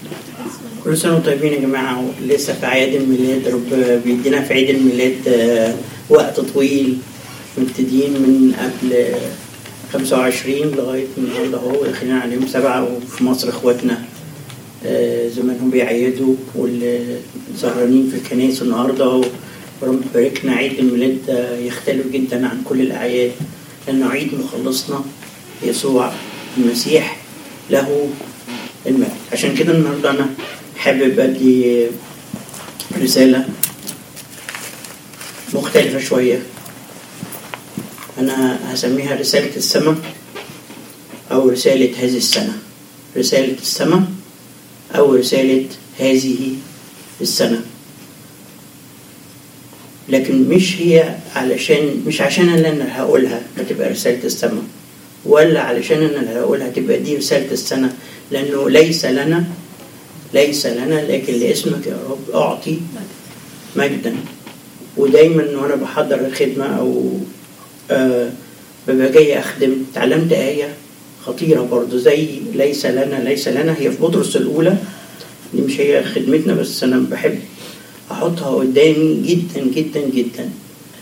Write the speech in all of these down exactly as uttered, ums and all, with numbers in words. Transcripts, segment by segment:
كل سنة وانتم طيبين يا جماعة. لسه في أعياد الميلاد، رب بيدينا في عيد الميلاد وقت طويل، مبتدين من قبل خمسة وعشرين لغاية النهارده اهو داخلين عليهم سبعة. وفي مصر اخواتنا زمانهم بيعيدوا واللي سهرانين في الكنائس النهارده، ورب يباركنا. عيد الميلاد يختلف جدا عن كل الأعياد لأنه عيد مخلصنا يسوع المسيح له المجد. عشان كده النهارده أنا حابب أدي رسالة مختلفة شوية، أنا هسميها رسالة السماء أو رسالة هذه السنة. رسالة السماء أو رسالة هذه السنة، لكن مش هي علشان مش عشان أنا اللي هقولها هتبقى رسالة السماء، ولا علشان أنا اللي هقولها هتبقى دي رسالة السنة، لأنه ليس لنا ليس لنا لكن لاسمك يا رب أعطي مجدا. ودايما وأنا بحضر الخدمة أو آه ببقى جاي أخدم، تعلمت آية خطيرة برضو زي ليس لنا ليس لنا، هي في بطرس الأولى، دي مش هي خدمتنا بس أنا بحب أحطها قدامي جدا جدا جدا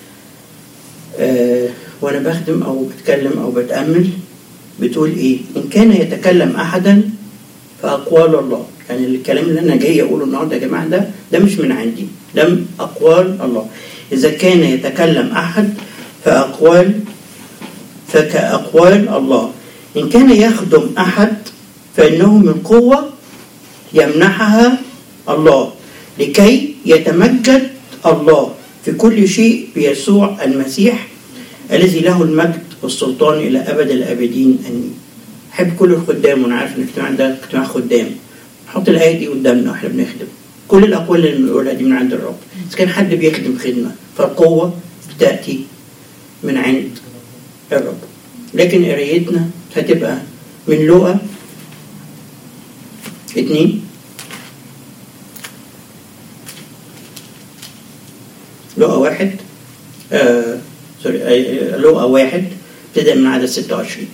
آه وأنا بخدم أو بتكلم أو بتأمل. بتقول إيه؟ إن كان يتكلم أحدا فأقوال الله. يعني الكلام اللي أنا جاي أقوله النهاردة يا جماعة ده ده مش من عندي، ده أقوال الله. إذا كان يتكلم أحد فأقوال فكأقوال الله. إن كان يخدم أحد فإنه من قوة يمنحها الله لكي يتمجد الله في كل شيء بيسوع المسيح الذي له المجد والسلطان إلى أبد الأبدين آمين. أحب كل الخدام، وأنا عارف إن الاجتماع ده اجتماع خدام، نحط الآية دي قدامنا وإحنا بنخدم. كل الأقوال اللي بنقولها دي من عند الرب. إذا كان حد بيخدم خدمة فالقوة تأتي من عند الرب. لكن قرايتنا هتبقى من لوقا اتنين لوقا واحد آه سوري آه لوقا واحد ابتدأ من عدد ستة وعشرين.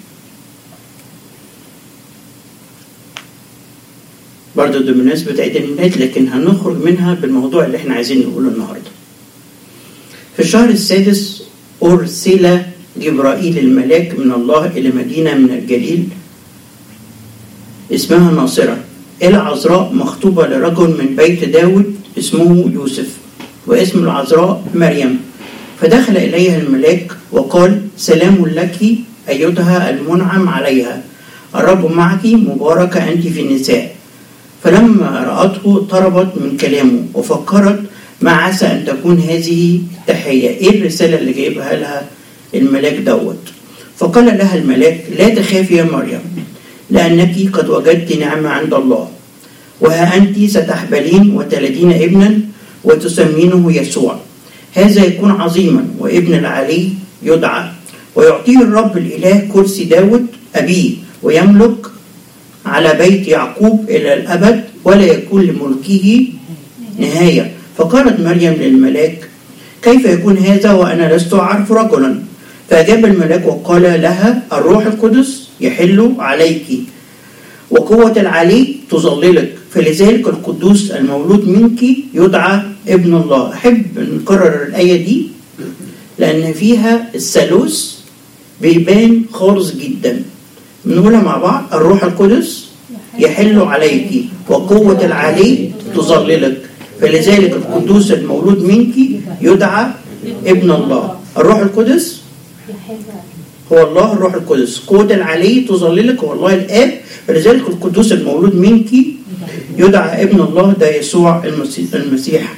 برضو ده بمناسبة عيد الميلاد، لكن هنخرج منها بالموضوع اللي احنا عايزين نقوله النهاردة. في الشهر السادس أرسل جبرائيل الملاك من الله إلى مدينة من الجليل اسمها ناصرة، إلى عذراء مخطوبة لرجل من بيت داود اسمه يوسف، واسم العذراء مريم. فدخل إليها الملاك وقال: سلام لك أيتها المنعم عليها، الرب معك، مباركة أنت في النساء. فلما رأته اضطربت من كلامه وفكرت ما عسى أن تكون هذه التحية، إيه الرسالة اللي جايبها لها الملاك دوت. فقال لها الملاك: لا تخافي يا مريم، لأنك قد وجدت نعمة عند الله، وها أنت ستحبلين وتلدين ابنا وتسمينه يسوع. هذا يكون عظيما وابن العلي يدعى، ويعطيه الرب الإله كرسي داود أبيه، ويملك على بيت يعقوب إلى الأبد، ولا يكون لملكه نهاية. فقالت مريم للملاك: كيف يكون هذا وأنا لست أعرف رجلا؟ فأجاب الملاك وقال لها: الروح القدس يحل عليك، وقوة العلي تظللك، فلذلك القدوس المولود منك يدعى ابن الله. أحب نكرر الآية دي لأن فيها الثالوث بيبان خالص جدا. بنقولها مع بعض: الروح القدس يحل عليك، وقوة العلي تظللك، فلذلك القدوس المولود منك يدعى ابن الله. الروح القدس هو الله، الروح القدس. قوة العلي تظللك هو الله الآب، فلذلك القدوس المولود منك يدعى ابن الله. ده يسوع المسيح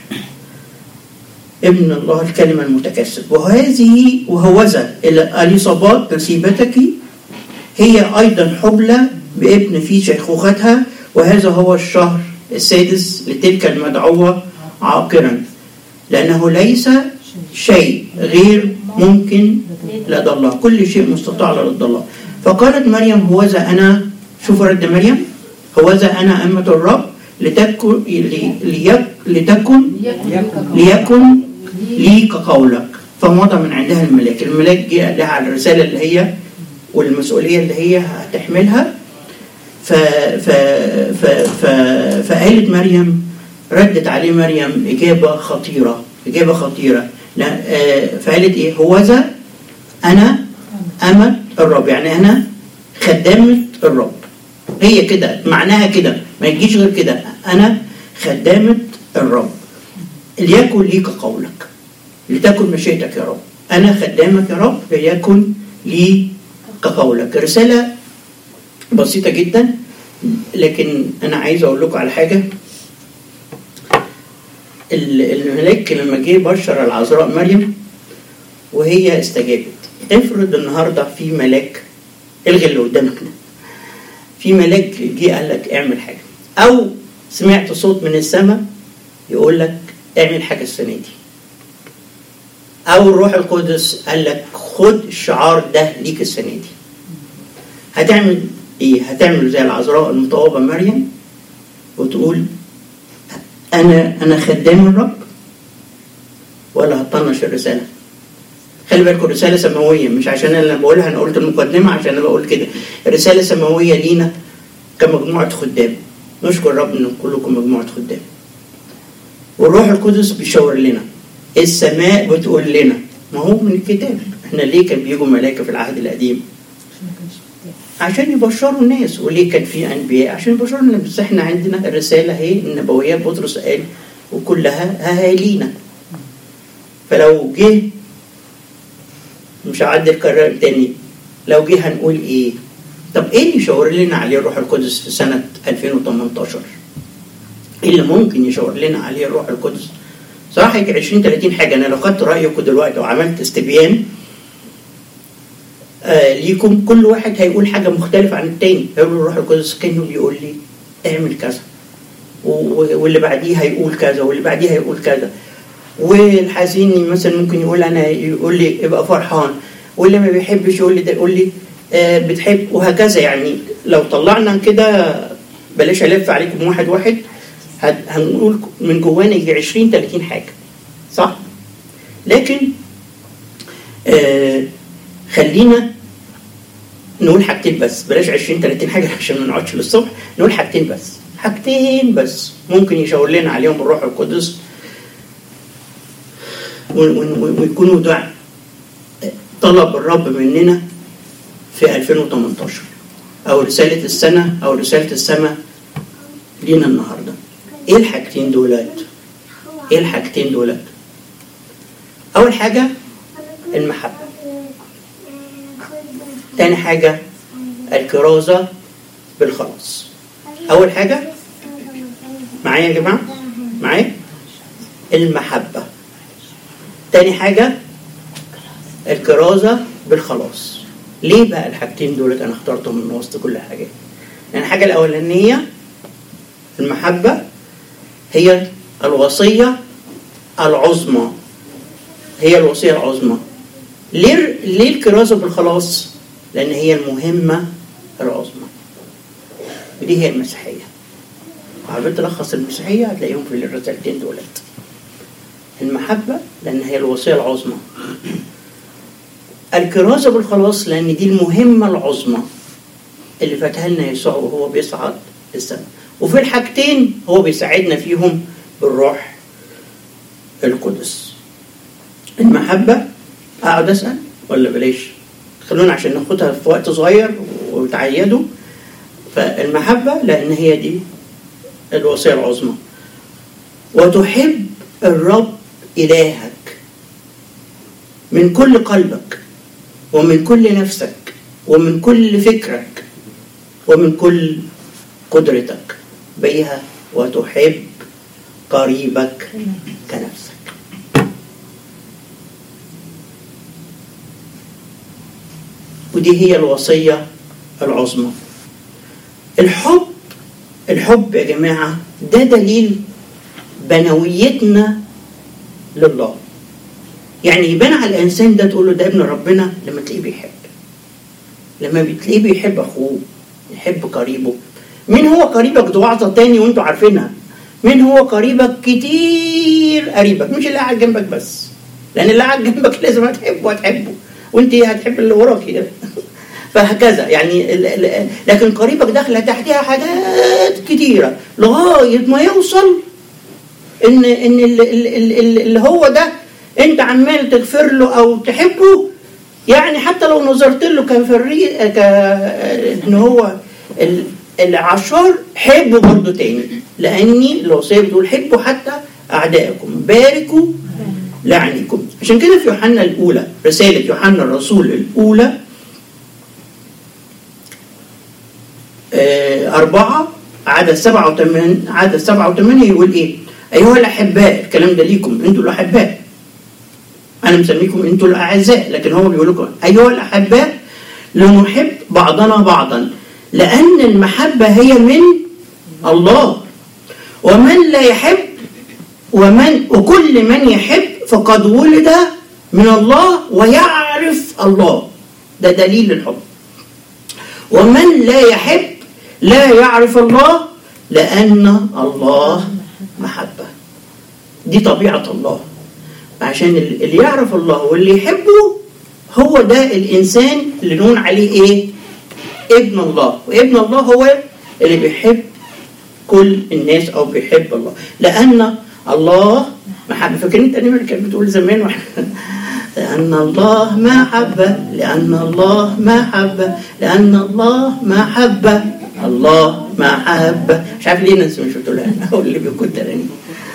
ابن الله، الكلمة المتجسد. وهذه وهوذا اليصابات نسيبتك هي أيضا حبلى بابن في شيخوختها، وهذا هو الشهر السادس لتلك المدعوة عاقرا، لأنه ليس شيء غير ممكن لدى الله، كل شيء مستطاع لدى الله. فقالت مريم: هوذا أنا، شوف رد مريم، هوذا أنا أمة الرب، لتكن لتكن ليكن لي كقولك. فمضى من عندها الملاك. الملاك جاء لها على الرسالة اللي هي والمسؤولية اللي هي هتحملها. ف ف ف ف فقالت مريم، ردت عليه مريم إجابة خطيرة، إجابة خطيرة. فقالت إيه؟ هوذا أنا أمة الرب، يعني أنا خدامة الرب. هي كده معناها كده، ما يجيش غير كده، أنا خدامة الرب، ليكن ليك قولك، لتكن مشيئتك يا رب، أنا خدامك يا رب، ليكن لي كقولك. رسالة بسيطة جدا، لكن أنا عايز أقول لكم على حاجة. الملاك لما جه بشر العذراء مريم وهي استجابت، افرض النهارده في ملاك، الغي اللي قدامك ده، في ملاك جه قال لك اعمل حاجة، أو سمعت صوت من السماء يقول لك اعمل حاجة السنة دي، أو الروح القدس قال لك خد الشعار ده ليك السنة دي، هتعمل إيه؟ هتعمل زي العذراء المطوبة مريم وتقول أنا أنا خدام الرب، ولا هتطنش الرسالة؟ خلي بالكم الرسالة سماوية، مش عشان أنا بقولها، أنا قلت المقدمة عشان أنا بقول كده، الرسالة سماوية لينا كمجموعة خدام. نشكر رب إن كلكم مجموعة خدام، والروح القدس بيشاور لنا، السماء بتقول لنا، ما هو من الكتاب. احنا ليه كان بيجوا ملائكة في العهد القديم؟ عشان يبشروا الناس. وليه كان في أنبياء؟ عشان يبشروا الناس. بس احنا عندنا الرسالة هي النبوية، بطرس قال وكلها هاهالينا. فلو جه، مش هعدي الكرار تاني، لو جه هنقول ايه؟ طب ايه اللي يشاور لنا عليه الروح القدس في سنة ألفين وثمانية عشر؟ ايه اللي ممكن يشاور لنا عليه الروح القدس؟ صراحة يجي عشرين ثلاثين حاجة. أنا لو خدت رأيكم دلوقتي وعملت استبيان آه ليكم، كل واحد هيقول حاجة مختلفة عن التاني. هيقول الروح القدس كأنه بيقول لي اعمل كذا، واللي بعديه هيقول كذا، واللي بعديه هيقول كذا. والحزين مثلا ممكن يقول أنا، يقول لي ابقى فرحان، واللي ما بيحبش يقول لي ده، يقول لي آه بتحب، وهكذا. يعني لو طلعنا كده، بلاش ألف عليكم واحد واحد، هنقول من جوانا يجي عشرين ثلاثين حاجة، صح؟ لكن آه خلينا نقول حاجتين بس، بلاش عشرين ثلاثين حاجة عشان ما نقعدش للصبح. نقول حاجتين بس، حاجتين بس ممكن يشاور لنا عليهم الروح القدس، ويكونوا دعاء طلب الرب مننا في ألفين وثمانية عشر، أو رسالة السنة، أو رسالة السماء لينا النهاردة. ايه الحاجتين دولات؟ ايه الحاجتين دولات؟ اول حاجة المحبة، تاني حاجة الكرازة بالخلاص. اول حاجة معايا يا جماعة؟ معايا؟ المحبة. تاني حاجة الكرازة بالخلاص. ليه بقى الحاجتين دولات انا اخترتهم من وسط كل حاجة؟ يعني الحاجة الاولانية المحبة هي الوصية العظمى، هي الوصية العظمى. ليه ليه الكرازة بالخلاص؟ لأن هي المهمة العظمى، ودي هي المسيحية. وعبد تلخص المسيحية هتلاقيهم في الرسالتين دولت. المحبة لأن هي الوصية العظمى، الكرازة بالخلاص لأن دي المهمة العظمى اللي فتحها لنا يسوع وهو بيصعد السماء. وفي الحاجتين هو بيساعدنا فيهم بالروح القدس. المحبة أقعد أسأل ولا بلاش؟ خلونا عشان ناخدها في وقت صغير وتعيدوا. فالمحبة لأن هي دي الوصية العظمى. وتحب الرب إلهك من كل قلبك ومن كل نفسك ومن كل فكرك ومن كل قدرتك بيها، وتحب قريبك كنفسك. ودي هي الوصية العظمى. الحب الحب يا جماعة ده دليل بنويتنا لله. يعني يبان على الإنسان ده تقول له ده ابن ربنا لما تلاقيه بيحب، لما بتلاقيه بيحب أخوه، يحب قريبه. مين هو قريبك؟ دي وعظة تاني وانتوا عارفينها. مين هو قريبك؟ كتير قريبك، مش اللي قاعد جنبك بس، لأن اللي قاعد جنبك لازم هتحبه هتحبه وانت هتحب اللي وراك كده. فهكذا يعني. لكن قريبك داخله تحتها حاجات كتيره لغايه ما يوصل ان ان اللي هو ده انت عمال تغفر له او تحبه، يعني حتى لو نظرت له كفريق ك ان هو العشار حبه برضه تاني، لاني الوصيه بتقول حبوا حتى اعدائكم باركوا لعنكم. عشان كده في يوحنا الاولى، رساله يوحنا الرسول الاولى أربعة عدد سبعة وثمانية عدد سبعة وثمانية يقول إيه؟ أيها الأحباء، الكلام ده ليكم أنتوا الأحباء، أنا مسميكم أنتوا الأعزاء، لكن هو بيقول لكم أيها الأحباء لنحب بعضنا بعضا لأن المحبة هي من الله، ومن لا يحب ومن وكل من يحب فقد ولد من الله ويعرف الله. ده دليل الحب. ومن لا يحب لا يعرف الله لأن الله محبة. دي طبيعة الله. عشان اللي يعرف الله واللي يحبه هو ده الإنسان اللي نقول عليه إيه؟ ابن الله. وابن الله هو اللي بيحب كل الناس أو بيحب الله، لأن الله محبة. فاكرين الترنيمة اللي كانت بتقول زمان واحنا لأن الله محبة، لأن الله محبة، لأن الله محبة، الله محبة. مش عارف ليه الناس مش بتقولها، أنا هو اللي بيكون ترنيمة.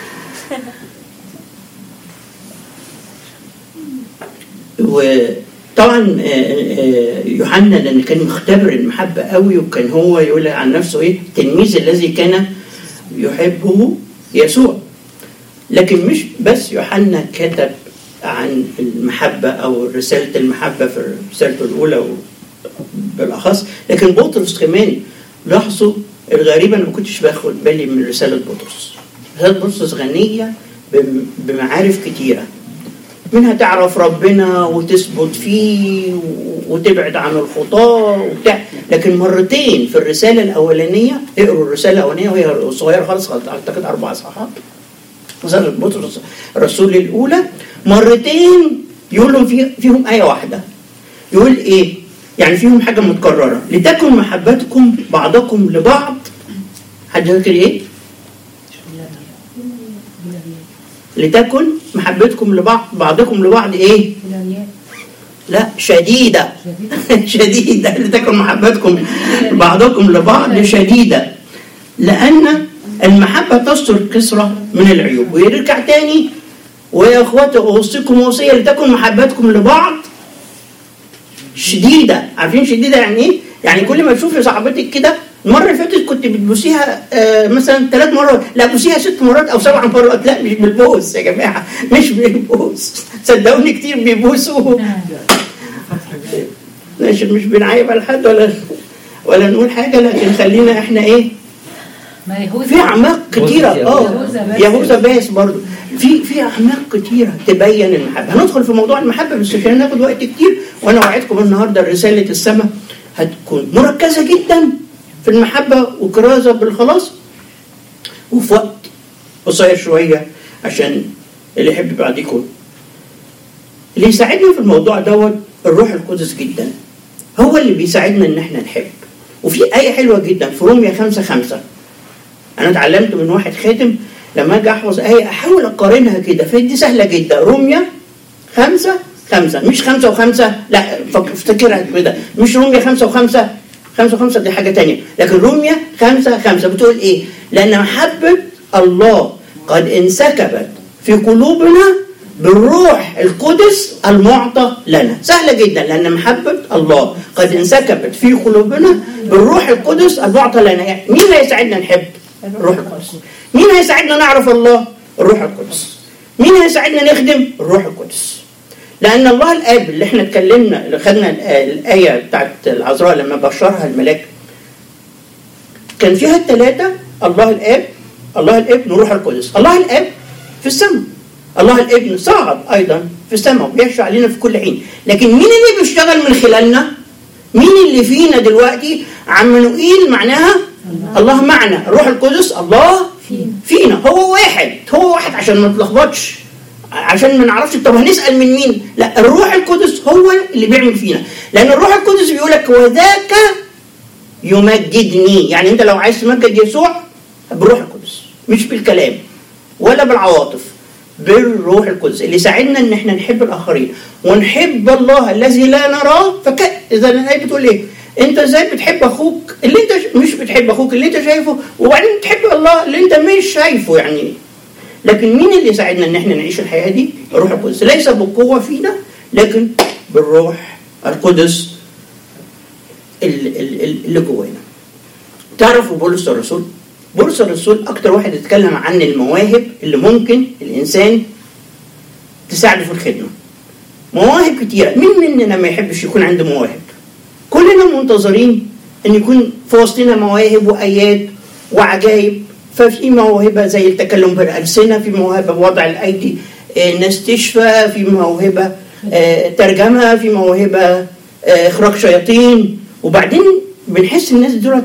وطبعا يوحنا لأن كان مختبر المحبة قوي، وكان هو يقول عن نفسه إيه؟ التلميذ الذي كان يحبه يسوع. لكن مش بس يوحنا كتب عن المحبة أو رسالة المحبة في رسالته الأولى بالأخص، لكن بطرس كمان. لاحظوا الغريبة، أنا ما كنتش باخد بالي من رسالة بطرس. رسالة بطرس غنية بمعارف كتيرة، منها تعرف ربنا وتثبت فيه وتبعد عن الخطاة وبتاع. لكن مرتين في الرسالة الأولانية، اقروا الرسالة الأولانية وهي صغيرة خالص، أعتقد أربع صفحات، رسالة بطرس الرسول الأولى، مرتين يقولوا فيه فيهم آية واحدة. يقول إيه؟ يعني فيهم حاجة متكررة، لتكن محبتكم بعضكم لبعض. حد فاكر إيه؟ لتكن محبتكم لبعض بعضكم لبعض إيه؟ لا شديدة شديدة. لتكن محبتكم بعضكم لبعض شديدة، لأن المحبة تستر كثرة من العيوب. ويرجع تاني، ويا اخواتي اوصيكم وصية لتكن محبتكم لبعض شديدة. عارفين شديدة يعني ايه؟ يعني كل ما تشوفي صاحبتك كده، المرة اللي فاتت كنت بتبوسيها آه مثلا ثلاث مرات، لا بوسيها ست مرات او سبع مرات. لا مش بالبوس يا جماعة، مش بالبوس، صدقوني كتير بيبوسوا. مش مش بنعيب على حد ولا ولا نقول حاجة، لكن خلينا احنا ايه؟ في اعماق كتيره. اه يهوذا باس برضو في في اعماق كتيره تبين المحبه. هندخل في موضوع المحبه بس عشان ناخد وقت كتير، وانا وعدتكم النهارده رساله السماء هتكون مركزه جدا في المحبه وكرازه بالخلاص، وفي وقت قصير شويه عشان اللي يحب بعديكم. اللي يساعدنا في الموضوع دوت الروح القدس جدا، هو اللي بيساعدنا ان احنا نحب. وفي آية حلوة جدا في رومية خمسة خمسة، أنا اتعلمت من واحد خاتم لما أجي أحفظ آية أحاول أقارنها كده، فدي سهلة جدا. رومية خمسة خمسة، مش خمسة وخمسة، لا افتكرها كده، مش رومية خمسة وخمسة، خمسة وخمسة دي حاجة تانية، لكن رومية خمسة خمسة بتقول إيه؟ لأن محبة الله قد انسكبت في قلوبنا بالروح القدس المعطى لنا. سهلة جدا، لأن محبة الله قد انسكبت في قلوبنا بالروح القدس المعطى لنا. يعني مين هيساعدنا نحب؟ الروح القدس. مين هيساعدنا نعرف الله؟ الروح القدس. مين هيساعدنا نخدم؟ الروح القدس. لأن الله الآب اللي احنا اتكلمنا، اللي خدنا الآية بتاعت العذراء لما بشرها الملاك، كان فيها الثلاثة، الله الآب، الله الابن وروح القدس. الله الآب في السماء، الله الابن صعد أيضا في السماء وبيشفع علينا في كل حين. لكن مين اللي بيشتغل من خلالنا؟ مين اللي فينا دلوقتي؟ عمانوئيل معناها الله معنا، الروح القدس الله فينا. هو واحد، هو واحد عشان ما تلخبطش. عشان ما نعرفش طب هنسال من مين؟ لا، الروح القدس هو اللي بيعمل فينا، لان الروح القدس بيقول لك وذاك يمجدني. يعني انت لو عايز تمجد يسوع بالروح القدس، مش بالكلام ولا بالعواطف، بالروح القدس اللي يساعدنا ان احنا نحب الاخرين ونحب الله الذي لا نراه. فك اذا الايه بتقول ايه؟ انت ازاي بتحب اخوك اللي انت مش بتحب اخوك اللي انت شايفه، وبعدين تحب الله اللي انت مش شايفه؟ يعني لكن مين اللي يساعدنا ان احنا نعيش الحياه دي؟ الروح القدس، ليس بالقوه فينا لكن بالروح القدس اللي جوانا. تعرفوا بولس الرسول؟ بولس الرسول اكتر واحد اتكلم عن المواهب اللي ممكن الانسان تساعده في الخدمه. مواهب كتيره، مين مننا ما يحبش يكون عنده مواهب؟ كلنا منتظرين ان يكون في وسطنا مواهب وايات وعجائب. ففي موهبه زي التكلم بالالسنه، في موهبه بوضع الايدي ناس تشفى، في موهبه ترجمه، في موهبه اخراج شياطين. وبعدين بنحس الناس دول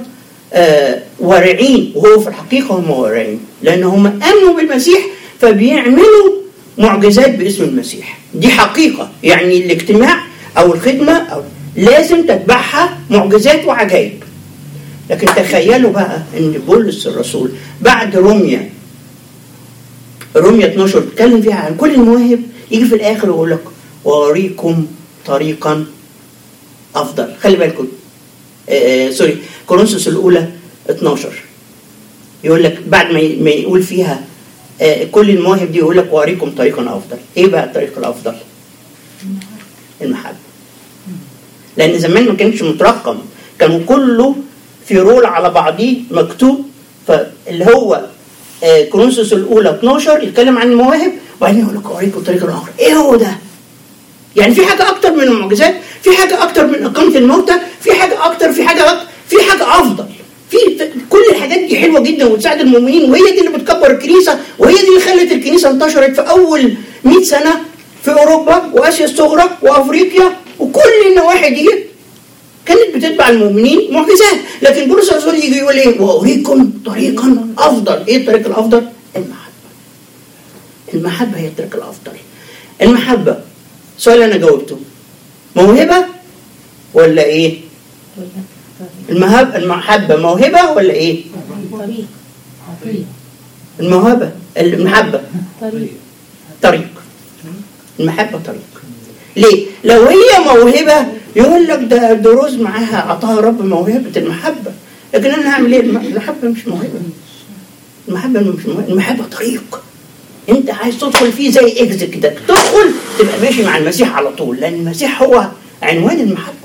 وارعين، وهو في الحقيقه هم وارعين لان هم امنوا بالمسيح فبيعملوا معجزات باسم المسيح. دي حقيقه، يعني الاجتماع او الخدمه أو لازم تتبعها معجزات وعجائب. لكن تخيلوا بقى ان بولس الرسول بعد روميا روميا اثناشر بيتكلم فيها عن كل المواهب، يجي في الاخر ويقول لك واريكم طريقا افضل. خلي بالكم آه سوري كورنثوس الاولى اثناشر يقول لك بعد ما يقول فيها آه كل المواهب دي يقول لك واريكم طريقا افضل. ايه بقى الطريق الافضل؟ المحبه. لان زمان ما كانش مترقم، كان كله في رول على بعضيه مكتوب. فاللي هو آه كورنثوس الاولى اثناشر يتكلم عن المواهب، وبعدين يقول لك اوريكم طريقا اخر. ايه هو ده؟ يعني في حاجه اكتر من المعجزات، في حاجه اكتر من اقامه الموتى، في حاجه اكتر، في حاجه أكتر، في حاجه افضل. في كل الحاجات دي حلوه جدا وتساعد المؤمنين، وهي دي اللي بتكبر الكنيسه، وهي دي اللي خلت الكنيسه انتشرت في اول مئة سنه في اوروبا واسيا الصغرى وافريقيا وكل النواحي دي كانت بتتبع المؤمنين معجزات. لكن بولس الرسول يجي يقول ايه؟ واوريكم طريقا افضل. ايه الطريق الافضل؟ المحبه. المحبه هي الطريق الافضل. المحبه سؤال انا جاوبته، موهبه ولا ايه؟ المهب المحبه موهبه ولا ايه؟ طريق. الموهبه المحبه طريق. طريق. المحبه طريق. ليه؟ لو هي موهبه يقول لك ده دروز معاها عطاها رب موهبه المحبه، لكن انا هعمل ايه؟ المحبه مش موهبه. المحبه مش موهبه، المحبه طريق. انت عايز تدخل فيه زي اكزيت كده، تدخل تبقى ماشي مع المسيح على طول، لان المسيح هو عنوان المحبه.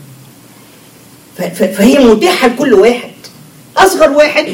فهي متاحه لكل واحد، اصغر واحد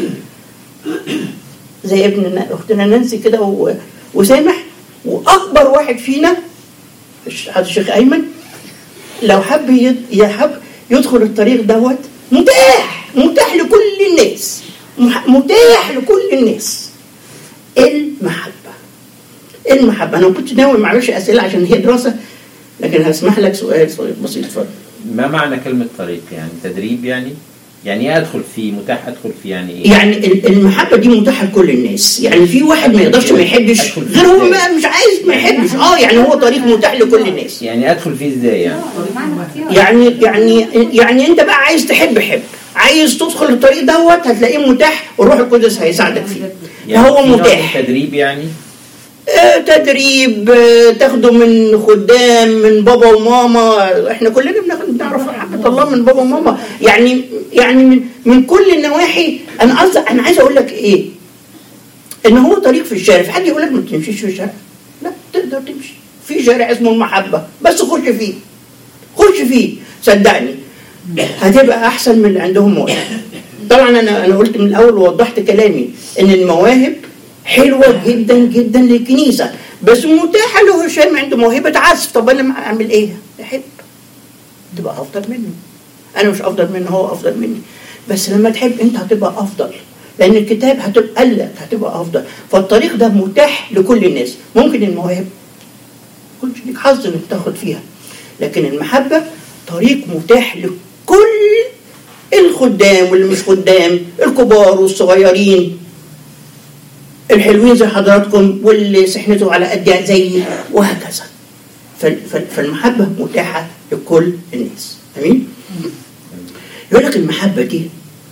زي ابن اختنا نانسي كده وسامح، واكبر واحد فينا الشيخ ايمن لو حب يحب يدخل الطريق دوت متاح متاح لكل الناس، متاح لكل الناس. المحبه المحبه انا كنت ناوي ما اعملش اسئله عشان هي دراسه، لكن هسمح لك سؤال بسيط. اتفضل. ما معنى كلمه طريق؟ يعني تدريب؟ يعني يعني ادخل فيه، متاح ادخل فيه، يعني ايه؟ يعني المحبه دي متاحه لكل الناس. يعني في واحد ما يقدرش ما يحبش غير هو ما مش عايز ما يحبش. اه يعني هو طريق متاح لكل الناس. يعني ادخل فيه ازاي يعني؟ يعني يعني يعني انت بقى عايز تحب حب، عايز تدخل الطريق دوت هتلاقيه متاح، والروح القدس هيساعدك فيه. يعني هو متاح. تدريب يعني آه تدريب آه تاخده من خدام، من بابا وماما. احنا كلنا بنعرف محبة الله من بابا وماما. يعني يعني من من كل النواحي. انا قصدي انا عايز اقول لك ايه؟ ان هو طريق في الشارع. في حد يقول لك ما تمشيش في الشارع؟ لا، تقدر تمشي في شارع اسمه المحبة، بس خش فيه خش فيه صدقني هتبقى احسن من اللي عندهم مواهب. طبعا انا انا قلت من الاول ووضحت كلامي ان المواهب حلوه جدا جدا للكنيسه، بس متاحه له. هشام عنده موهبه عزف، طب انا اعمل ايه؟ احب تبقى افضل منه. انا مش افضل منه، هو افضل مني، بس لما تحب انت هتبقى افضل، لان الكتاب هتبقى لك هتبقى افضل. فالطريق ده متاح لكل الناس. ممكن المواهب كنت ليك حظ انك تاخد فيها، لكن المحبه طريق متاح لكل الخدام واللي مش خدام، الكبار والصغيرين، الحلوين زي حضراتكم واللي سحنته على قد زيي وهكذا. فالمحبة متاحة لكل الناس. أمين. يقول لك المحبة دي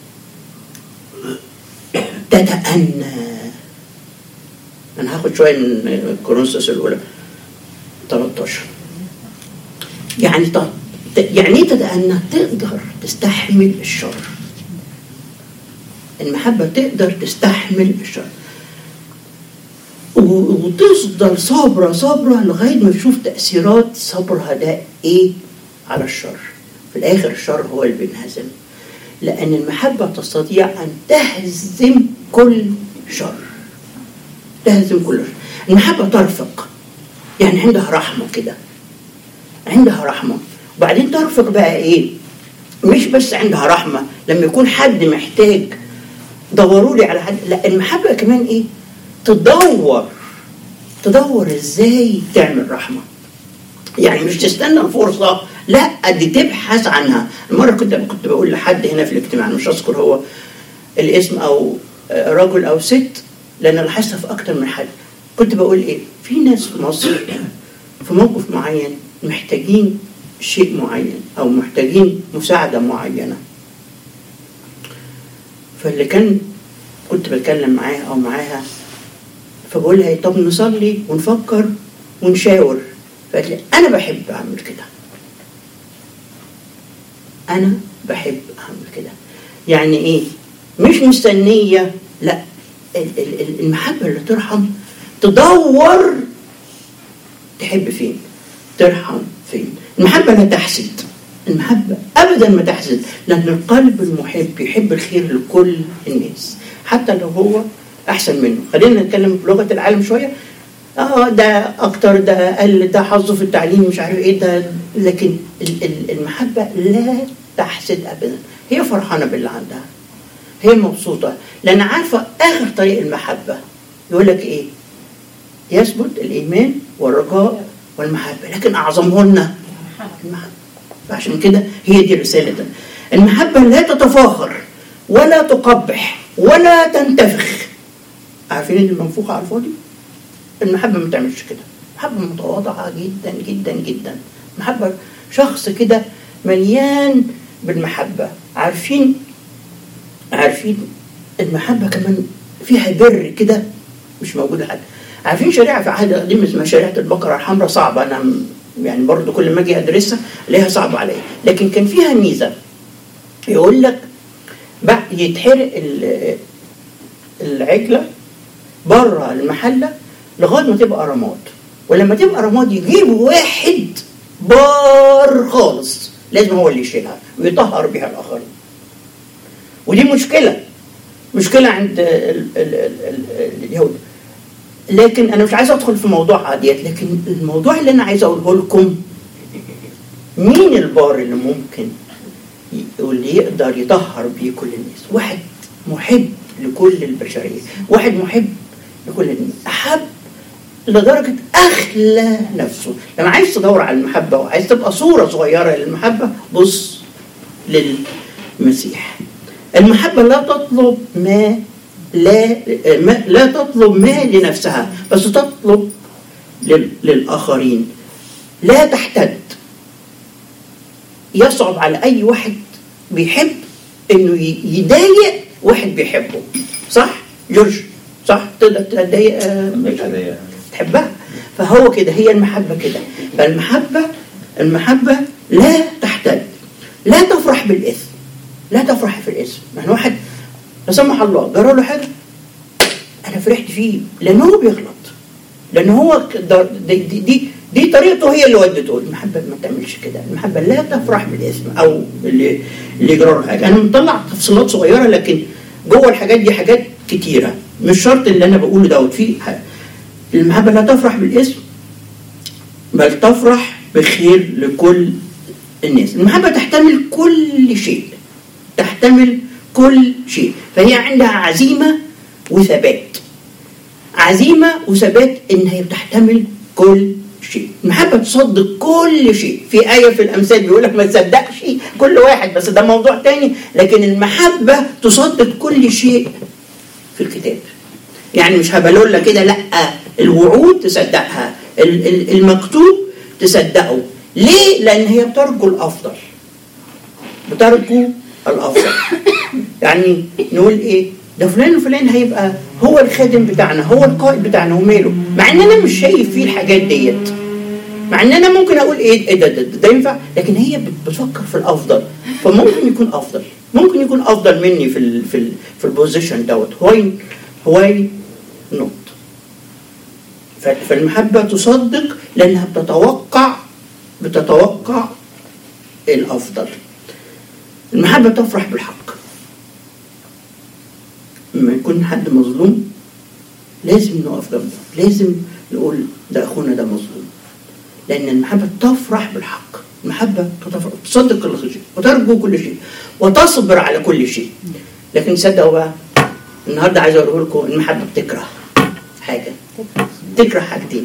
تتأنى. أنا هاخد شوية من كورنثوس الأولى ثلاثة عشر. يعني ت... يعني إيه تتأنى؟ تقدر تستحمل الشر. المحبة تقدر تستحمل الشر وتصدر صبرة صبرة لغاية ما تشوف تأثيرات صبرها ده إيه على الشر. في الآخر الشر هو اللي بينهزم، لأن المحبة تستطيع أن تهزم كل شر. تهزم كل شر. المحبة ترفق، يعني عندها رحمة كده، عندها رحمة. وبعدين ترفق بقى إيه؟ مش بس عندها رحمة لما يكون حد محتاج دوروا لي على حد، لا المحبة كمان إيه؟ تدور تدور إزاي تعمل رحمة. يعني مش تستنى الفرصة، لا دي تبحث عنها. المرة كنت كنت بقول لحد هنا في الاجتماع، مش أذكر هو الاسم أو رجل أو ست، لأن لاحظتها في أكتر من حد. كنت بقول إيه؟ في ناس في مصر في موقف معين محتاجين شيء معين أو محتاجين مساعدة معينة، فاللي كان كنت بتكلم معاها أو معاها فبقول لها طب نصلي ونفكر ونشاور. فقالت لي أنا بحب أعمل كده، أنا بحب أعمل كده. يعني إيه؟ مش مستنية، لا المحبة اللي ترحم تدور تحب فين، ترحم فين. المحبة لا تحسد، المحبة أبدا ما تحسد، لأن القلب المحب يحب الخير لكل الناس حتى لو هو أحسن منه. خلينا نتكلم بلغة العالم شوية. آه ده أكتر، ده أقل، ده حظه في التعليم مش عارف إيه ده، لكن المحبة لا تحسد أبدا. هي فرحانة باللي عندها، هي مبسوطة، لأن عارفة آخر طريق المحبة يقول لك إيه؟ يثبت الإيمان والرجاء والمحبة، لكن أعظمهن المحبة. فعشان كده هي دي رسالة المحبة. لا تتفاخر ولا تقبح ولا تنتفخ. عارفين اللي منفوخة على الفاضي؟ المحبة ما تعملش كده. محبة متواضعة جدا جدا جدا. محبة شخص كده مليان بالمحبة. عارفين عارفين المحبة كمان فيها بر كده مش موجودة حد. عارفين شريعة في عهد القديم اسمها شريعة البقرة الحمراء، صعبة، أنا يعني برضو كل ما أجي أدرسها ليها صعبة عليا، لكن كان فيها ميزة. يقول لك بقى يتحرق العجلة بره المحلة لغاية ما تبقى رماد، ولما تبقى رماد يجيبوا واحد بار خالص لازم هو اللي يشيلها ويطهر بها الآخرين. ودي مشكلة مشكلة عند ال ال ال اليهود. لكن أنا مش عايز أدخل في موضوع عاديات، لكن الموضوع اللي أنا عايز أقوله لكم، مين البار اللي ممكن واللي يقدر يطهر بيه كل الناس؟ واحد محب لكل البشرية، واحد محب لكل الناس، أحب لدرجة أخلى نفسه. لما عايز تدور على المحبة وعايز تبقى صورة صغيرة للمحبة، بص للمسيح. المحبة لا تطلب ما لا ما لا تطلب ما لنفسها، بس تطلب للآخرين. لا تحتد. يصعب على أي واحد بيحب إنه يضايق واحد بيحبه، صح جورج؟ صح؟ تقدر تضايق تحبها. فهو كده، هي المحبة كده. فالمحبة المحبة لا تحتد، لا تفرح بالإثم، لا تفرح في الإثم. يعني واحد لا سمح الله جرى له حاجة أنا فرحت فيه لأنه هو بيغلط، لأنه هو دي, دي, دي, دي طريقته هي اللي ودته. المحبة ما تعملش كده. المحبة لا تفرح بالإثم أو اللي اللي جرى له حاجة. أنا مطلع تفصيلات صغيرة، لكن جوه الحاجات دي حاجات كتيرة، مش شرط اللي أنا بقوله دوت فيه. المحبة لا تفرح بالإثم بل تفرح بخير لكل الناس. المحبة تحتمل كل شيء، تحتمل كل شيء. فهي عندها عزيمة وثبات، عزيمة وثبات إن هي بتحتمل كل شيء. المحبة تصدق كل شيء. في آية في الأمثال بيقولك ما تصدقش كل واحد، بس ده موضوع تاني. لكن المحبة تصدق كل شيء في الكتاب. يعني مش هبلولة كده، لا، الوعود تصدقها، المكتوب تصدقه. ليه؟ لأن هي بترجو الأفضل، بترجو الأفضل. يعني نقول إيه؟ ده فلان وفلان هيبقى هو الخادم بتاعنا، هو القائد بتاعنا، وماله، مع ان انا مش شايف فيه الحاجات ديت، مع ان انا ممكن اقول ايه ايه ده ده, ده, ده ينفع، لكن هي بتفكر في الافضل، فممكن يكون افضل، ممكن يكون افضل مني في ال في ال في البوزيشن دوت. هواي هواي نوت. فالمحبه تصدق لانها بتتوقع بتتوقع الافضل. المحبه تفرح بالحق. لما يكون حد مظلوم لازم نقف جنبه، لازم نقول ده اخونا ده مظلوم، لان المحبه تفرح بالحق. المحبه تفرح، تصدق كل شيء وترجو كل شيء وتصبر على كل شيء. لكن صدقوا بقى، النهارده عايز اقول لكم المحبه بتكره حاجه، تكره حاجتين.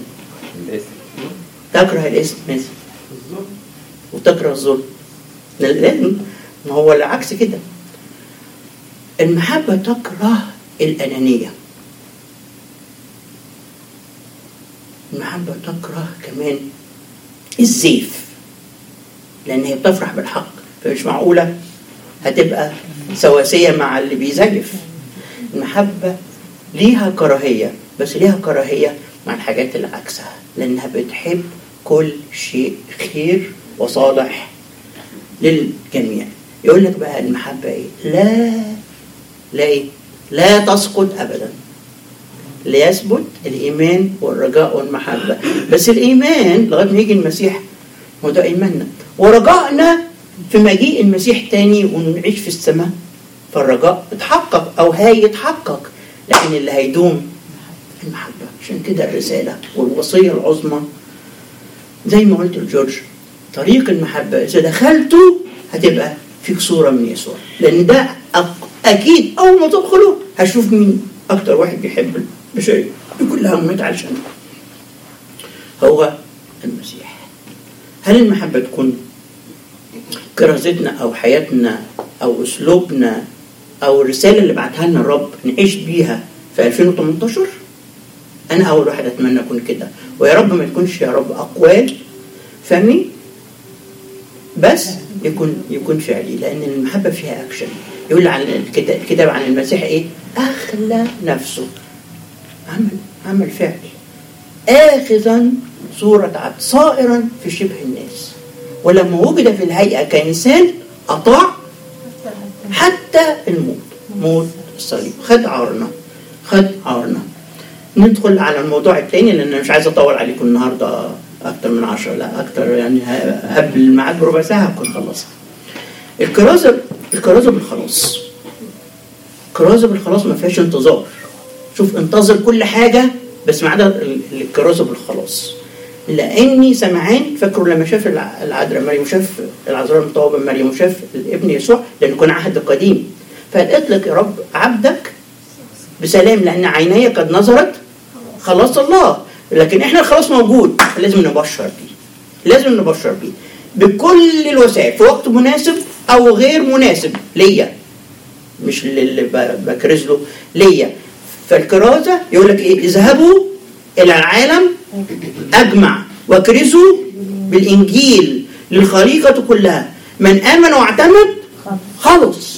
تكره الاسم مثلا، وتكره الظلم. لازم، ما هو العكس كده. المحبة تكره الأنانية. المحبة تكره كمان الزيف، لأن هي بتفرح بالحق، فمش معقولة هتبقى سواسية مع اللي بيزيف. المحبة ليها كراهية، بس ليها كراهية مع الحاجات اللي عكسها، لأنها بتحب كل شيء خير وصالح للجميع. يقول لك بقى المحبة إيه؟ لا لا إيه؟ لا تسقط أبدا. ليثبت الإيمان والرجاء والمحبة. بس الإيمان لغاية ما يجي المسيح هو ده إيماننا، ورجائنا في مجيء المسيح تاني ونعيش في السماء. فالرجاء اتحقق أو هيتحقق، لكن اللي هيدوم المحبة. عشان كده الرسالة والوصية العظمى زي ما قلت لجورج، طريق المحبة إذا دخلته هتبقى فيك صورة من يسوع، لأن ده أكيد أول ما تدخله هشوف مين أكتر واحد بيحب البشرية بكلها ومات علشان هو المسيح. هل المحبة تكون كرازتنا أو حياتنا أو أسلوبنا أو الرسالة اللي بعتها لنا الرب نعيش بيها في ألفين وثمانية عشر؟ أنا أول واحد أتمنى أكون كده، ويا رب ما تكونش يا رب أقوال فهمي بس يكون يكون فعلي، لأن المحبة فيها أكشن. يقول عن الكتاب عن المسيح إيه؟ أخلى نفسه، عمل عمل فعل، آخذا صورة عبد صائرا في شبه الناس، ولما وجد في الهيئة كإنسان أطاع حتى الموت، موت الصليب. خد عارنا خد عارنا. ندخل على الموضوع الثاني، لأن أنا مش عايز أطول عليكم النهاردة أكتر من عشرة، لا أكتر، يعني قبل الميعاد بربع ساعة هكون خلصها. الكرازة الكرازة بالخلاص. الكرازة بالخلاص ما فيهاش انتظار. شوف، انتظر كل حاجة بس ما عدا الكرازة بالخلاص. لأني سمعان فاكروا لما شاف العذراء مريم وشاف العذراء المطوبة مريم وشاف الابن يسوع، لأنه كان عهد قديم، فأطلق يا رب عبدك بسلام لأن عيني قد نظرت خلاص الله. لكن احنا الخلاص موجود، لازم نبشر بيه، لازم نبشر بيه بكل الوسائل في وقت مناسب أو غير مناسب ليا، مش اللي بكرز له ليا. فالكرازة يقول لك ايه؟ اذهبوا إلى العالم أجمع وكرزوا بالإنجيل للخليقة كلها، من آمن واعتمد خلص،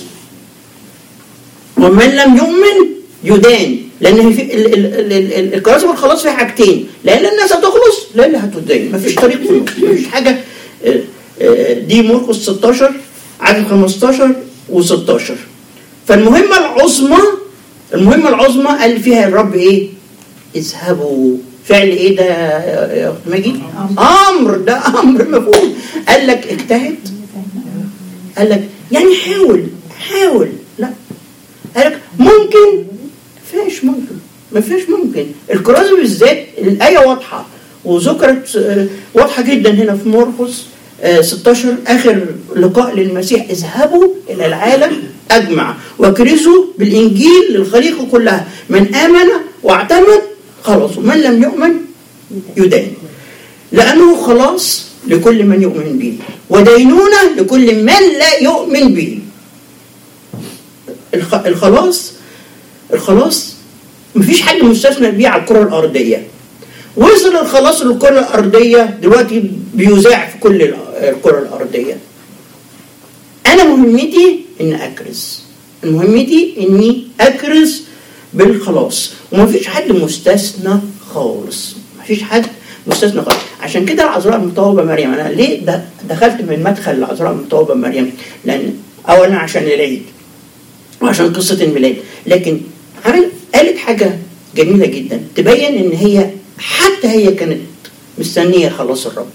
ومن لم يؤمن يدان. لأن في الكرازة والخلاص في حاجتين، لا إلا الناس هتخلص لا إلا هتدان، مفيش طريق فيه، مفيش حاجة. دي مرقس ستاشر عدد خمستاشر وستاشر. فالمهمة العظمى المهمة العظمى قال فيها الرب إيه؟ اذهبوا. فعل إيه ده يا أخت ماجي؟ أمر، ده أمر مفهوم. قال لك اجتهد، قال لك يعني حاول حاول، لا قال لك ممكن، فيش ممكن، ما فيش ممكن. الكرازة بالذات الآية واضحة وذكرت واضحة جدا هنا في مرقس ستاشر، آخر لقاء للمسيح: اذهبوا إلى العالم أجمع وكرزوا بالإنجيل للخليقة كلها، من آمن واعتمد خلاص، ومن لم يؤمن يدان. لأنه خلاص لكل من يؤمن به، ودينونة لكل من لا يؤمن به. الخلاص الخلاص مفيش حد مستثنى بيه على الكرة الأرضية. وصل الخلاص للكرة الأرضية دلوقتي بيذاع في كل الكرة الأرضية. أنا مهمتي إن أكرز، مهمتي إني أكرز بالخلاص، ومفيش حد مستثنى خالص، مفيش حد مستثنى خالص. عشان كده العذراء المطوبة مريم، أنا ليه دخلت من مدخل العذراء المطوبة مريم؟ لأن أولا عشان العيد وعشان قصة الميلاد، لكن عمل قالت حاجة جميلة جدا تبين إن هي حتى هي كانت مستنية خلاص الرب.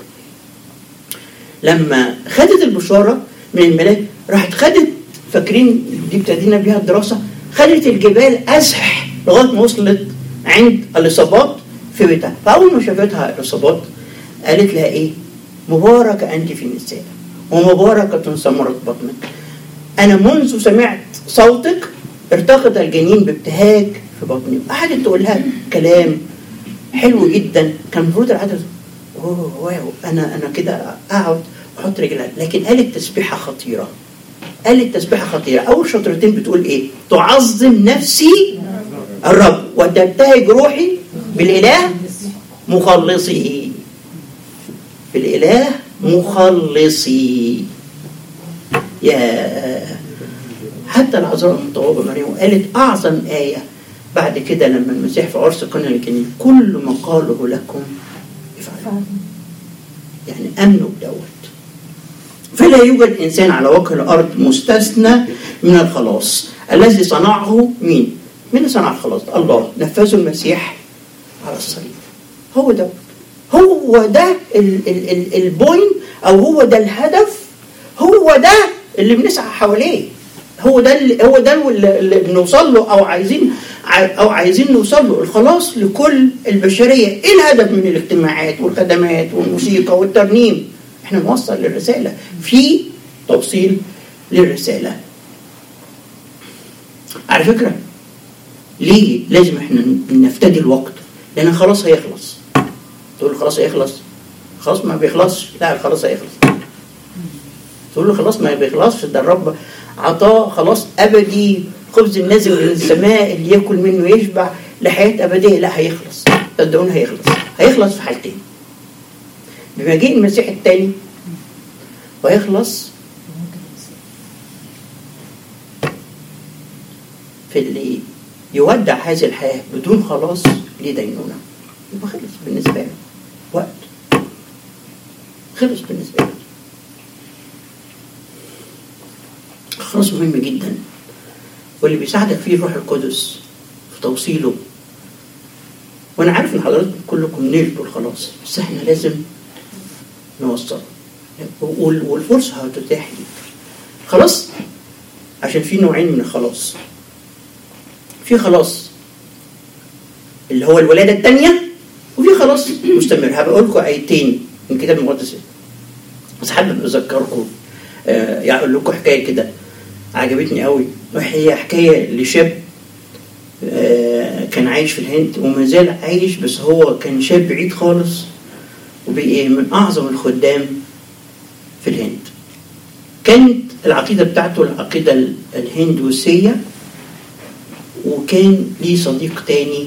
لما خدت البشارة من الملاك راحت خدت، فاكرين دي ابتدينا بيها الدراسة، خدت الجبال أزح لغاية ما وصلت عند اليصابات في بيتها. فأول ما شافتها اليصابات قالت لها إيه؟ مباركة أنت في النساء ومباركة ثمرة بطنك، أنا منذ سمعت صوتك ارتقد الجنين بابتهاج في بطني. قعدت تقول لها كلام حلو جدا، كان المفروض العادة اوه واو انا انا كده اقعد واحط رجلها، لكن قالت تسبيحه خطيره. قالت تسبيحه خطيره. اول شطرتين بتقول ايه؟ تعظم نفسي الرب وتبتهج روحي بالاله مخلصي، بالاله مخلصي. يا حتى العذراء المطوبة مريم قالت أعظم آية بعد كده لما المسيح في عرس قنا الجنين، كل ما قاله لكم افعلوا. يعني أمنوا بدوت. فلا يوجد إنسان على وجه الأرض مستثنى من الخلاص الذي صنعه مين؟ مين صنع الخلاص؟ الله. نفذه المسيح على الصليب. هو ده هو ده البوينت، أو هو ده الهدف، هو ده اللي بنسعى حواليه، هو ده اللي هو ده اللي بنوصل له، او عايزين او عايزين نوصل له، الخلاص لكل البشريه. ايه الهدف من الاجتماعات والخدمات والموسيقى والترنيم؟ احنا نوصل للرساله، في توصيل للرساله. على فكره ليه لازم احنا نفتدي الوقت؟ لان خلاص هيخلص. تقول خلاص هيخلص، خلاص ما بيخلصش. لا خلاص هيخلص. تقول له خلاص ما بيخلصش، ده الرب عطاه خلاص أبدي، خبز النازل من السماء اللي يأكل منه يشبع لحياة أبدية. لا هيخلص، صدقوني هيخلص. هيخلص في حالتين: بمجيء المسيح الثاني، ويخلص في اللي يودع هذه الحياة بدون خلاص لدينونة. يبقى خلص بالنسبة له، وقت خلص بالنسبة له. خلاص مهم جدا، واللي بيساعدك فيه الروح القدس في توصيله. وانا عارف ان حضراتكم كلكم نجدوا الخلاص، بس احنا لازم نوصل، والفرصه هتتاح لي. خلاص عشان في نوعين من الخلاص. في خلاص اللي هو الولاده الثانيه، وفي خلاص مستمر. هبقول لكم ايتين من كتاب المقدس بس حابب اذكركم، آه يعني اقول لكم حكايه كده عجبتني قوي. وهي حكايه لشاب آه كان عايش في الهند وما زال عايش، بس هو كان شاب بعيد خالص، وبقى من اعظم الخدام في الهند. كانت العقيده بتاعته العقيده الهندوسيه، وكان ليه صديق تاني،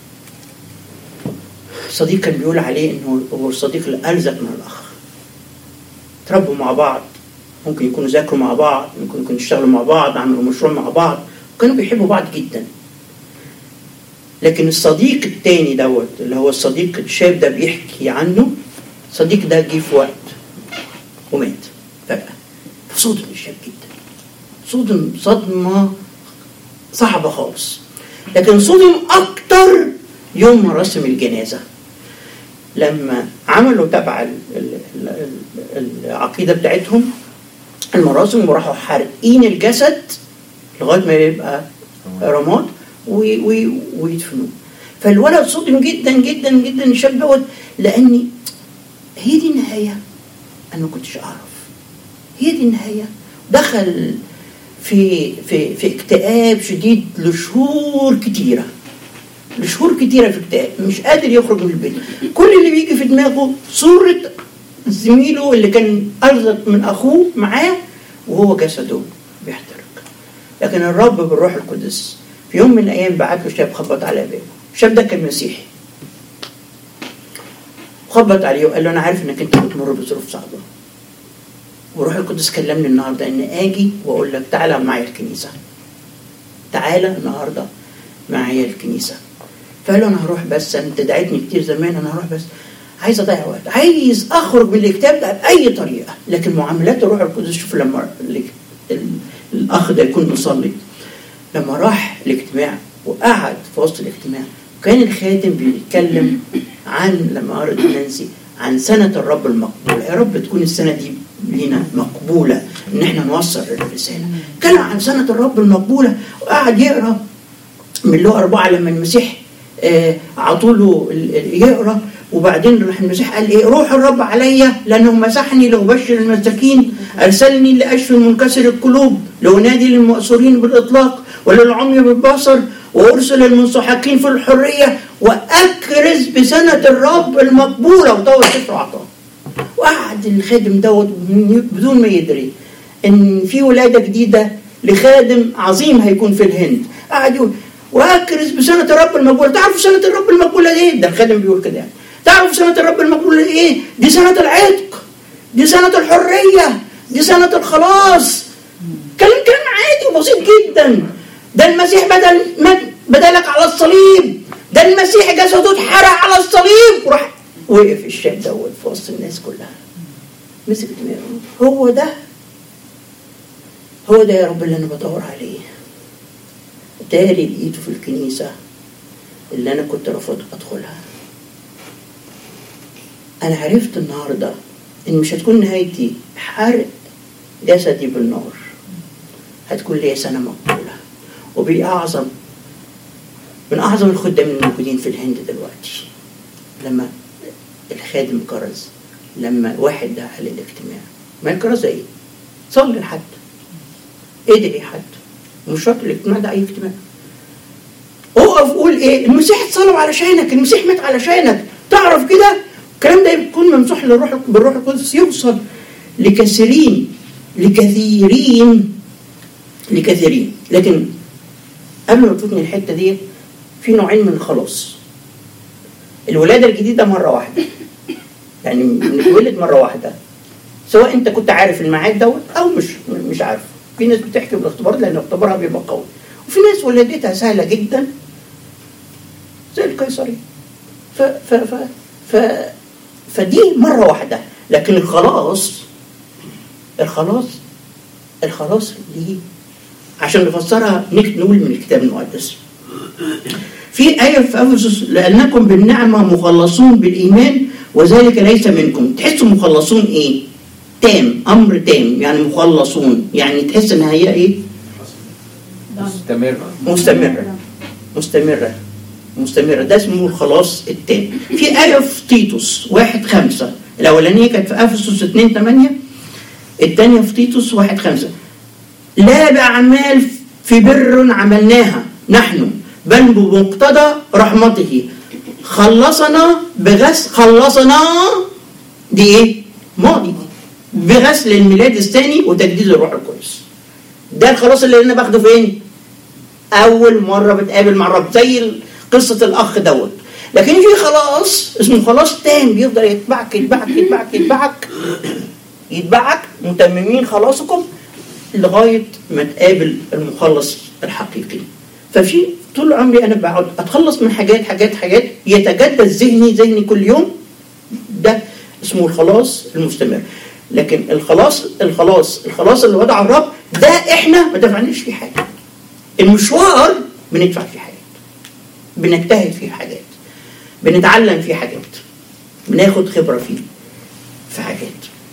صديق كان بيقول عليه انه هو الصديق الالزق من الاخ. تربوا مع بعض، ممكن يكونوا ذاكروا مع بعض، ممكن يكونوا يشتغلوا مع بعض، عملوا مشروع مع بعض، وكانوا بيحبوا بعض جدا. لكن الصديق التاني دوت اللي هو الصديق الشاب ده بيحكي عنه، الصديق ده جه في وقت ومات فجأة. فصدم الشاب جدا، صدم صدمة صعبة خالص. لكن صدم أكتر يوم مراسم الجنازة، لما عملوا تبع العقيدة بتاعتهم المراسم وراحوا حارقين الجسد لغاية ما يبقى رماد ويدفنوه. فالولد صدم جدا جدا جدا الشاب دوت، لأني هي دي النهاية. أنا ما كنتش أعرف هي دي النهاية. دخل في في في اكتئاب شديد لشهور كتيرة لشهور كتيرة في اكتئاب، مش قادر يخرج من البيت. كل اللي بيجي في دماغه صورة زميله اللي كان أرزق من أخوه معاه وهو جسده بيحترق. لكن الرب بالروح القدس في يوم من الايام بعت له شاب خبط على بابه. الشاب ده كان مسيحي، خبط عليه وقال له انا عارف انك انت بتمر بظروف صعبه، وروح القدس كلمني النهارده ان اجي واقول لك تعالى معايا الكنيسه، تعالى النهارده معايا الكنيسه. فقال له انا هروح، بس انت دعيتني كتير زمان، انا هروح بس عايز اضيع وقت، عايز اخرج من الاكتئاب ده باي طريقه. لكن معاملات الروح القدس، شوف لما الاخ ده يكون مصلي، لما راح الاجتماع وقعد في وسط الاجتماع كان الخادم بيتكلم عن، لما قرأت نانسي عن سنة الرب المقبولة، يا رب تكون السنة دي لنا مقبولة ان احنا نوصل الرسالة. كان عن سنة الرب المقبولة وقعد يقرأ من لو أربعة لما المسيح آه عطوله يقرأ، وبعدين راح المسيح قال ايه؟ روح الرب عليا لانه مسحني لأبشر المساكين، ارسلني لاشفي المنكسر القلوب، لأنادي للمؤسورين بالاطلاق وللعمي بالبصر، وارسل المنسحقين في الحريه، واكرز بسنه الرب المقبوله، وطور سفر عطاه. وقعد الخادم دوت بدون ما يدري ان في ولاده جديده لخادم عظيم هيكون في الهند، قعد يقول واكرز بسنه الرب المقبوله. تعرفوا سنه الرب المقبوله دي ايه؟ ده الخادم بيقول كده يعني. تعرفوا سنه الرب المقبوله دي ايه؟ دي سنه العتق، دي سنه الحريه، دي سنه الخلاص. كلام كلام عادي وبسيط جدا. ده المسيح بدل ما بدلك على الصليب، ده المسيح جسده اتحرق على الصليب. وراح وقف الشاب دوت في وسط الناس كلها، مسك دماغه، هو ده هو ده يا رب اللي انا بدور عليه. تاري لقيته في الكنيسه اللي انا كنت رافض ادخلها. انا عرفت النهارده ان مش هتكون نهايتي حرق جسدي بالنار، هتكون لي سنه مقبوله. وبأعظم من أعظم الخدام الموجودين في الهند دلوقتي، لما الخادم كرز، لما واحد دعا للاجتماع، ما الكرز ايه؟ صلي لحد، ادعي حد، مش شرط الاجتماع ده اي اجتماع. اقف قول ايه؟ المسيح اتصلب علشانك، المسيح مات علشانك. تعرف كده الكلام ده يكون ممسوح للروح بالروح القدس، يوصل لكثيرين لكثيرين لكثيرين. لكن قبل ما تفوتني الحته دي، في نوعين من الخلاص. الولاده الجديده مره واحده، يعني بنتولد مره واحده، سواء انت كنت عارف الميعاد دوت او مش مش عارف. في ناس بتحكي بالاختبار لان اختبارها بيبقى قوي، وفي ناس ولادتها سهله جدا زي القيصري. ف ف ف ف فدي مره واحده. لكن الخلاص الخلاص الخلاص دي عشان نفسرها نقول من الكتاب المقدس. في آية في أفسس لأنكم بالنعمة مخلصون بالإيمان وذلك ليس منكم. تحسوا مخلصون إيه؟ تام، أمر تام، يعني مخلصون، يعني تحس إن هي إيه؟ مستمرة مستمرة مستمرة مستمرة. ده اسمه الخلاص التام. في آية في تيتوس واحد خمسة، الأولانية كانت في أفسس اتنين ثمانية، الثانية في تيتوس واحد خمسة. لا بأعمال في بر عملناها نحن، بل بمقتضى رحمته خلصنا بغسل خلصنا دي ايه؟ ماضي، بغسل الميلاد الثاني وتجديد الروح القدس. ده الخلاص اللي انا باخده فين؟ اول مره بتقابل مع الرب، زي قصه الاخ دوت. لكن في خلاص اسمه خلاص تام، بيفضل يتبعك يتبعك يتبعك يتبعك يتبعك متممين خلاصكم لغايه ما تقابل المخلص الحقيقي. ففي طول عمري انا بقعد اتخلص من حاجات حاجات حاجات، يتجدد ذهني ذهني كل يوم. ده اسمه الخلاص المستمر. لكن الخلاص الخلاص الخلاص اللي وضع الرب ده احنا ما دفعناش فيه حاجه. المشوار بندفع فيه حاجات، بنجتهد فيه حاجات، بنتعلم فيه حاجات، بناخد خبره فيه في حاجات.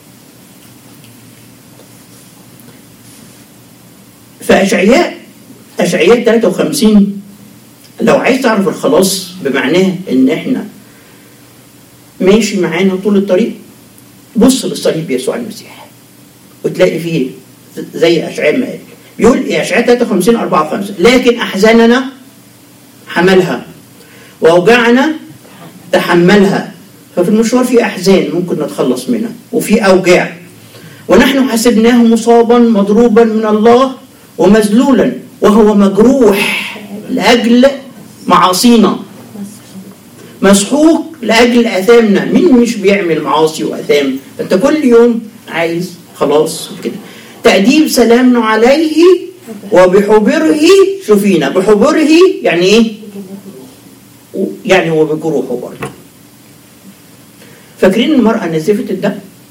فأشعياء أشعياء ثلاثة وخمسين لو عايز تعرف الخلاص بمعناه ان احنا ماشي معانا طول الطريق، بص للصليب يسوع المسيح وتلاقي فيه زي أشعياء ما قال. بيقول ايه أشعياء ثلاثة وخمسين أربعة وخمسين؟ لكن أحزاننا حملها وأوجاعنا تحملها. ففي المشوار في أحزان ممكن نتخلص منها، وفي أوجاع، ونحن حسبناه مصابا مضروبا من الله ومذلولا وهو مجروح لأجل معاصينا، مسحوق لأجل أثامنا. مين مش بيعمل معاصي وأثام؟ أنت كل يوم عايز خلاص كده. تأديب سلامنا عليه وبحبره شفينا. بحبره يعني إيه؟ يعني هو بجروحه برضه. فاكرين المرأة نزفت الدم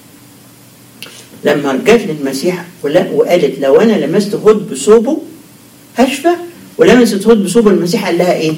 لما جات للمسيح وقالت لو أنا لمست هد بثوبه هشفى، ولمست هد بثوب المسيح قال لها إيه؟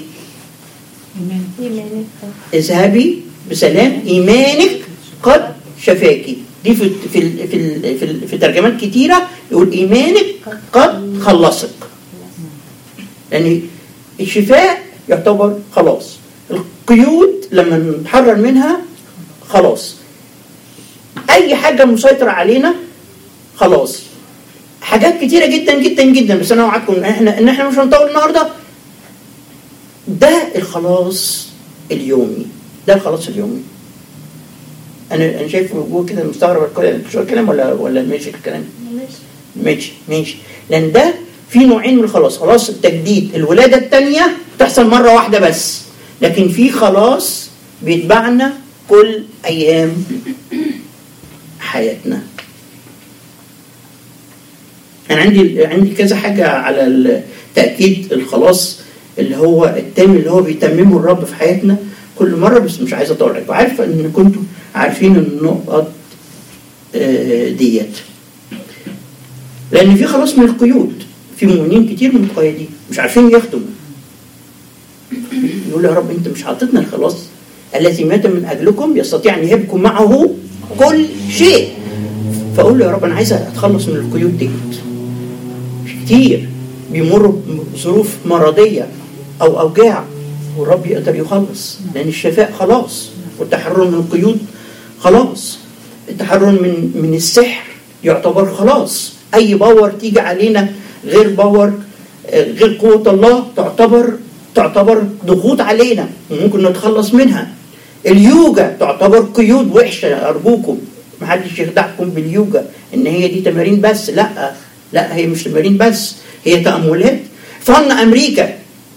اذهبي بسلام إيمانك قد شفاكي. دي في في في في, في ترجمات كتيرة يقول إيمانك قد خلصك، يعني الشفاء يعتبر خلاص. القيود لما نتحرر منها خلاص. أي حاجة مسيطرة علينا خلاص. حاجات كتيرة جدا جدا جدا، بس أنا وعدكم إن إحنا إن إحنا مش هنطول النهاردة. ده الخلاص اليومي، ده الخلاص اليومي. أنا أنا شايف جوه كده مستغرب شو الكلام ولا ولا ماشي الكلام؟ ماشي ماشي ماشي. لأن ده في نوعين من الخلاص. خلاص التجديد الولادة الثانية تحصل مرة واحدة بس، لكن في خلاص بيتبعنا كل أيام حياتنا. أنا عندي عندي كذا حاجة على تأكيد الخلاص اللي هو التام اللي هو بيتممه الرب في حياتنا كل مرة، بس مش عايز أطول عليكم. عارفة إن كنتوا عارفين النقط ديت، لأن في خلاص من القيود. في مؤمنين كتير متقيدين مش عارفين يخدموا، يقول يا رب أنت مش حاطتنا الخلاص الذي مات من أجلكم يستطيع أن يهبكم معه كل شيء. فأقول له يا رب أنا عايز أتخلص من القيود دي. كتير بيمروا بظروف مرضية أو أوجاع والرب يقدر يخلص، لأن الشفاء خلاص، والتحرر من القيود خلاص، التحرر من من السحر يعتبر خلاص. أي باور تيجي علينا غير باور غير قوة الله تعتبر تعتبر ضغوط علينا وممكن نتخلص منها. اليوجا تعتبر قيود وحشة. أرجوكم محدش يخدعكم باليوجا إن هي دي تمارين بس. لا لا، هي مش تمارين بس، هي تأملات. فن أمريكا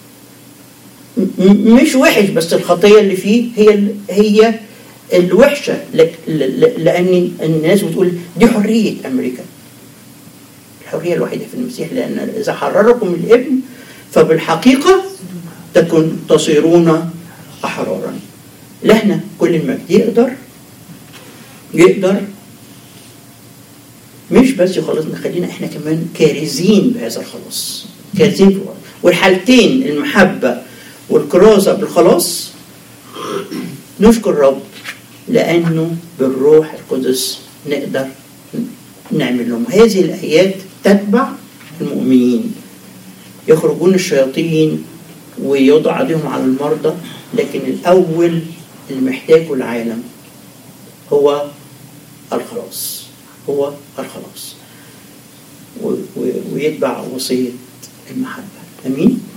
مش وحش، بس الخطية اللي فيه هي هي الوحشة، لأن الناس بتقول دي حرية أمريكا. الحرية الوحيدة في المسيح، لأن إذا حرركم الابن فبالحقيقة تكون تصيرون أحرارا. لهنا كل المجد يقدر يقدر مش بس يخلصنا، خلينا احنا كمان كارزين بهذا الخلاص، كارزين في الوقت. والحالتين المحبة والكرازة بالخلاص نشكر رب، لأنه بالروح القدس نقدر نعمل لهم. هذه الآيات تتبع المؤمنين، يخرجون الشياطين ويوضع عليهم على المرضى، لكن الأول اللي محتاجه العالم هو الخلاص، هو الخلاص، ويتبع وصية المحبة. أمين.